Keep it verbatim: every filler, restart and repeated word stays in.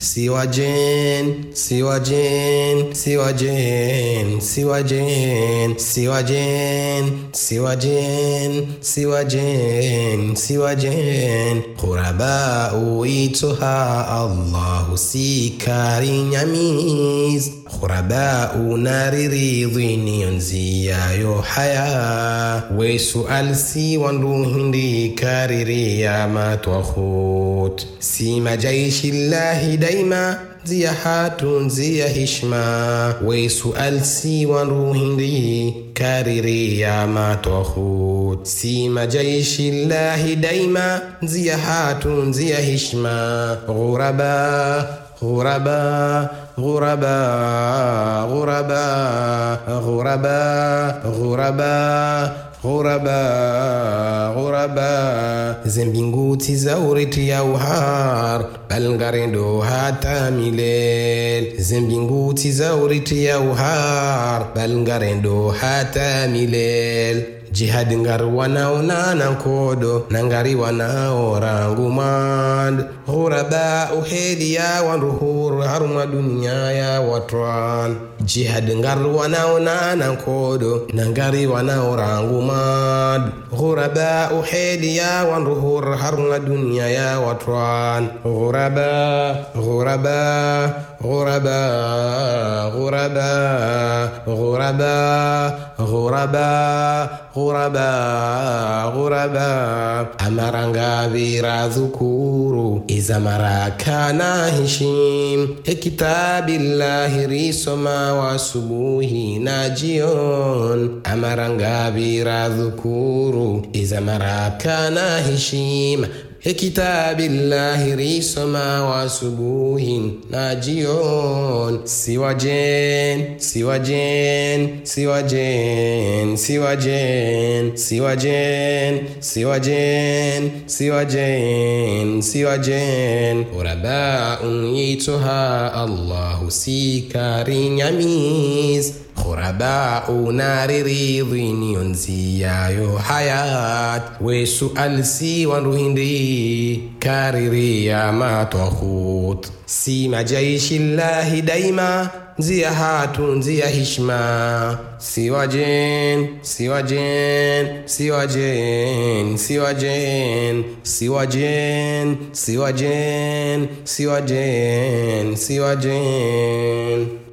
Siwajen, Siwajen, Siwajen, Siwajen, Siwajen, Siwajen, Siwajen, Siwajen. Khuraba'u itoha Allahu sikari nyamiz. Khuraba'u nariridhi niyonziya yo haya. Wesu alsi wanruhindi kariri ya matwakhut. Sima jaishi Allahi daima zia hatun zia hishma. Wesu alsi wanruhindi kariri ya matwakhut. Sima jaishi Allahi daima zia hatun zia hishma. Ghuraba غربا غربا غربا غربا غربا غربا غربا زنبinguti za uriti ya uhar balngarendo hata milel. Zembinguti za uriti ya uhar balngarendo hata milel. Jihad ngar wanao nanankodo nangari wanao rangumand. Ghuraba uheli ya wanruhur haruma dunia ya watran. Jihad ngar wanao nanankodo nangari wanao rangumand. Ghuraba uheli ya wanruhur haruma dunia ya watran. Ghuraba ghuraba ghuraba ghuraba ghuraba ghuraba ghuraba ghuraba. Amaranga vira dhukuru izamara kana hishim. Kitabillahi risoma wa subuhi na jion. Amaranga vira dhukuru izamara kana hishim. Kitabillahi risoma wa subuhin na jion. Siwajen, Siwajen, Siwajen, Siwajen, Siwajen, Siwajen, Siwajen, Siwajen. Khuraba'un yitoha Allahu sikari nyamiz. Khuraba'u nariridhi niyonziya yo hayat. Wesu alsi wanruhindi kariri ya matwakhut. Sima jaishi Allahi daima zia hatun zia hishma. Siwajen, Siwajen, Siwajen, Siwajen, Siwajen, Siwajen, Siwajen, Siwajen.